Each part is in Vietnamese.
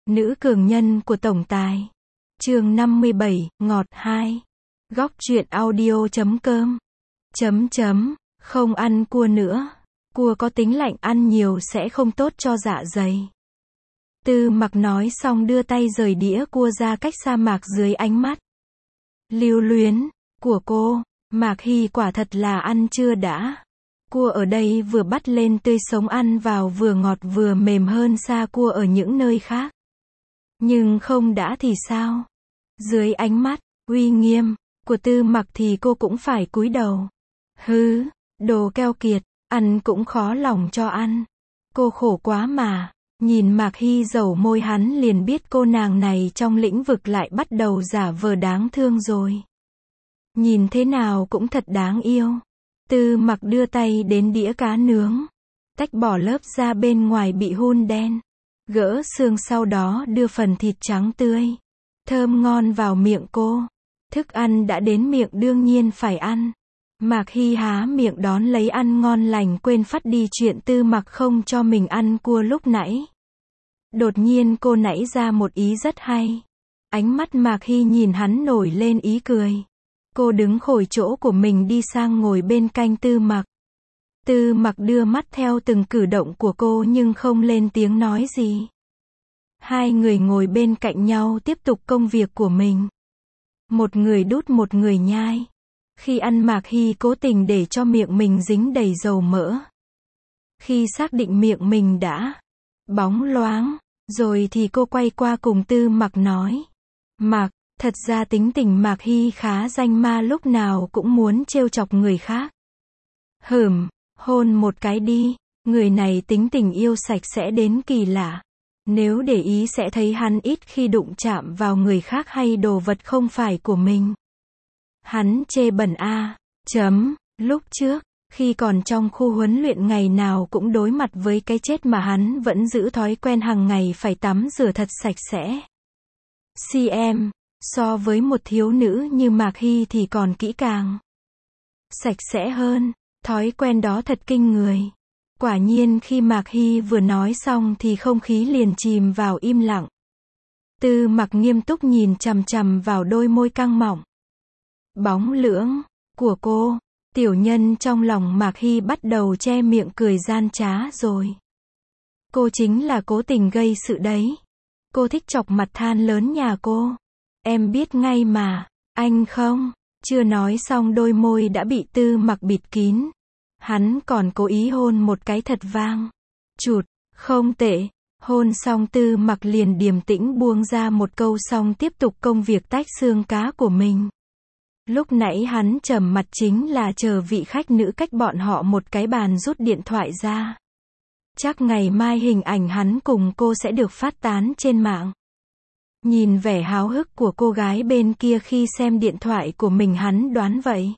Nữ cường nhân của tổng tài. Chương 57, ngọt 2. Góc truyện audio.com. Không ăn cua nữa. Cua có tính lạnh, ăn nhiều sẽ không tốt cho dạ dày. Tư Mặc nói xong đưa tay rời đĩa cua ra cách sa Mạc dưới ánh mắt lưu luyến của cô. Mạc Hy quả thật là ăn chưa đã. Cua ở đây vừa bắt lên tươi sống, ăn vào vừa ngọt vừa mềm hơn xa cua ở những nơi khác. Nhưng không đã thì sao? Dưới ánh mắt uy nghiêm của Tư Mặc thì cô cũng phải cúi đầu. Hứ, đồ keo kiệt, ăn cũng khó lòng cho ăn. Cô khổ quá mà. Nhìn Mạc Hy dầu môi hắn liền biết cô nàng này trong lĩnh vực lại bắt đầu giả vờ đáng thương rồi. Nhìn thế nào cũng thật đáng yêu. Tư Mặc đưa tay đến đĩa cá nướng, tách bỏ lớp da bên ngoài bị hun đen, gỡ xương, sau đó đưa phần thịt trắng tươi, thơm ngon vào miệng cô. Thức ăn đã đến miệng đương nhiên phải ăn. Mạc Hy há miệng đón lấy ăn ngon lành, quên phát đi chuyện Tư Mặc không cho mình ăn cua lúc nãy. Đột nhiên cô nảy ra một ý rất hay. Ánh mắt Mạc Hy nhìn hắn nổi lên ý cười. Cô đứng khỏi chỗ của mình đi sang ngồi bên cạnh Tư Mặc. Tư Mặc đưa mắt theo từng cử động của cô nhưng không lên tiếng nói gì. Hai người ngồi bên cạnh nhau tiếp tục công việc của mình. Một người đút một người nhai. Khi ăn Mạc Hy cố tình để cho miệng mình dính đầy dầu mỡ. Khi xác định miệng mình đã bóng loáng rồi thì cô quay qua cùng Tư Mặc nói. Mặc, thật ra tính tình Mạc Hy khá danh ma, lúc nào cũng muốn trêu chọc người khác. Hôn một cái đi. Người này tính tình yêu sạch sẽ đến kỳ lạ. Nếu để ý sẽ thấy hắn ít khi đụng chạm vào người khác hay đồ vật không phải của mình. Hắn chê bẩn a. Lúc trước, khi còn trong khu huấn luyện ngày nào cũng đối mặt với cái chết mà hắn vẫn giữ thói quen hàng ngày phải tắm rửa thật sạch sẽ. So với một thiếu nữ như Mạc Hy thì còn kỹ càng sạch sẽ hơn. Thói quen đó thật kinh người. Quả nhiên khi Mạc Hy vừa nói xong thì không khí liền chìm vào im lặng. Tư Mặc nghiêm túc nhìn chằm chằm vào đôi môi căng mọng, bóng lưỡng của cô. Tiểu nhân trong lòng Mạc Hy bắt đầu che miệng cười gian trá rồi. Cô chính là cố tình gây sự đấy. Cô thích chọc mặt than lớn nhà cô. Em biết ngay mà, anh không? Chưa nói xong đôi môi đã bị Tư Mặc bịt kín. Hắn còn cố ý hôn một cái thật vang. Chụt, không tệ. Hôn xong Tư Mặc liền điềm tĩnh buông ra một câu xong tiếp tục công việc tách xương cá của mình. Lúc nãy hắn trầm mặt chính là chờ vị khách nữ cách bọn họ một cái bàn rút điện thoại ra. Chắc ngày mai hình ảnh hắn cùng cô sẽ được phát tán trên mạng. Nhìn vẻ háo hức của cô gái bên kia khi xem điện thoại của mình, hắn đoán vậy.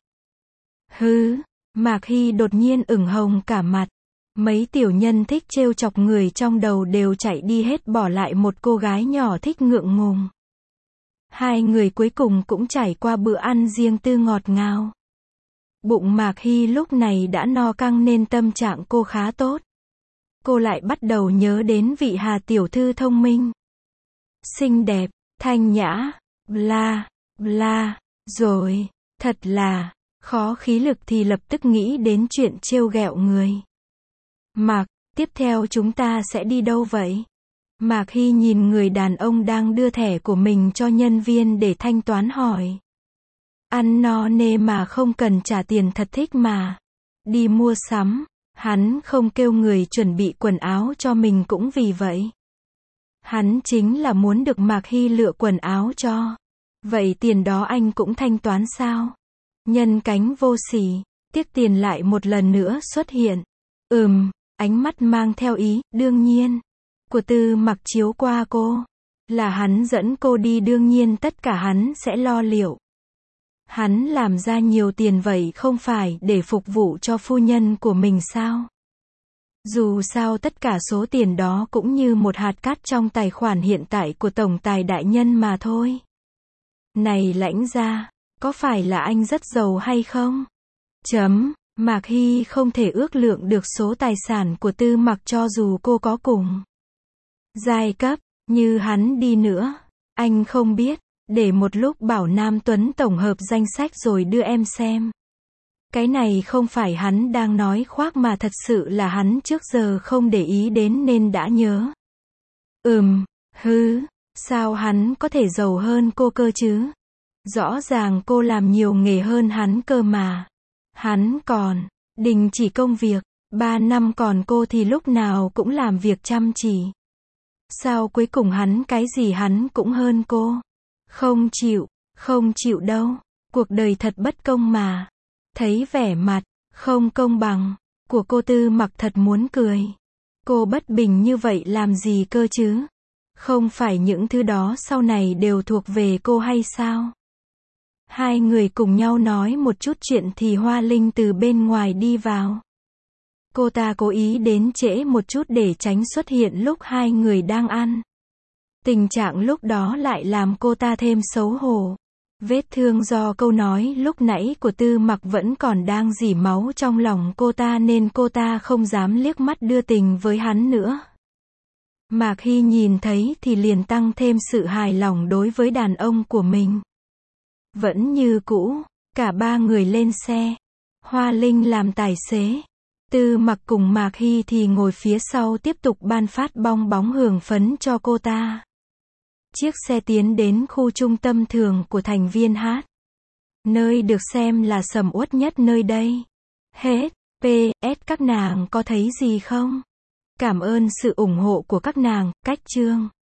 Mạc Hy đột nhiên ửng hồng cả mặt. Mấy tiểu nhân thích trêu chọc người trong đầu đều chạy đi hết, bỏ lại một cô gái nhỏ thích ngượng ngùng. Hai người cuối cùng cũng trải qua bữa ăn riêng tư ngọt ngào. Bụng Mạc Hy lúc này đã no căng nên tâm trạng cô khá tốt. Cô lại bắt đầu nhớ đến vị Hà tiểu thư thông minh, xinh đẹp, thanh nhã, bla bla, rồi, thật là khó khí lực thì lập tức nghĩ đến chuyện trêu ghẹo người. Mạc, tiếp theo chúng ta sẽ đi đâu vậy? Mạc Hy nhìn người đàn ông đang đưa thẻ của mình cho nhân viên để thanh toán hỏi. Ăn no nê mà không cần trả tiền thật thích mà. Đi mua sắm. Hắn không kêu người chuẩn bị quần áo cho mình cũng vì vậy. Hắn chính là muốn được Mạc Hy lựa quần áo cho. Vậy tiền đó anh cũng thanh toán sao? Nhân cánh vô sỉ, tiếc tiền lại một lần nữa xuất hiện. Ánh mắt mang theo ý, đương nhiên, của Tư Mặc chiếu qua cô. Là hắn dẫn cô đi, đương nhiên tất cả hắn sẽ lo liệu. Hắn làm ra nhiều tiền vậy không phải để phục vụ cho phu nhân của mình sao? Dù sao tất cả số tiền đó cũng như một hạt cát trong tài khoản hiện tại của tổng tài đại nhân mà thôi. Này lãnh gia, có phải là anh rất giàu hay không? Mạc Hy không thể ước lượng được số tài sản của Tư Mặc cho dù cô có cùng giai cấp. Như hắn đi nữa, anh không biết, để một lúc bảo Nam Tuấn tổng hợp danh sách rồi đưa em xem. Cái này không phải hắn đang nói khoác mà thật sự là hắn trước giờ không để ý đến nên đã nhớ. Sao hắn có thể giàu hơn cô cơ chứ? Rõ ràng cô làm nhiều nghề hơn hắn cơ mà. Hắn còn đình chỉ công việc 3 năm, còn cô thì lúc nào cũng làm việc chăm chỉ. Sao cuối cùng hắn cái gì hắn cũng hơn cô? Không chịu đâu. Cuộc đời thật bất công mà. Thấy vẻ mặt không công bằng của cô Tư Mặc thật muốn cười. Cô bất bình như vậy làm gì cơ chứ? Không phải những thứ đó sau này đều thuộc về cô hay sao? Hai người cùng nhau nói một chút chuyện thì Hoa Linh từ bên ngoài đi vào. Cô ta cố ý đến trễ một chút để tránh xuất hiện lúc hai người đang ăn. Tình trạng lúc đó lại làm cô ta thêm xấu hổ. Vết thương do câu nói lúc nãy của Tư Mặc vẫn còn đang rỉ máu trong lòng cô ta nên cô ta không dám liếc mắt đưa tình với hắn nữa. Mạc Hy nhìn thấy thì liền tăng thêm sự hài lòng đối với đàn ông của mình. Vẫn như cũ, cả ba người lên xe. Hoa Linh làm tài xế. Tư Mặc cùng Mạc Hy thì ngồi phía sau tiếp tục ban phát bong bóng hưởng phấn cho cô ta. Chiếc xe tiến đến khu trung tâm thường của thành viên hát. Nơi được xem là sầm uất nhất nơi đây. Hết. PS các nàng có thấy gì không? Cảm ơn sự ủng hộ của các nàng. Cách chương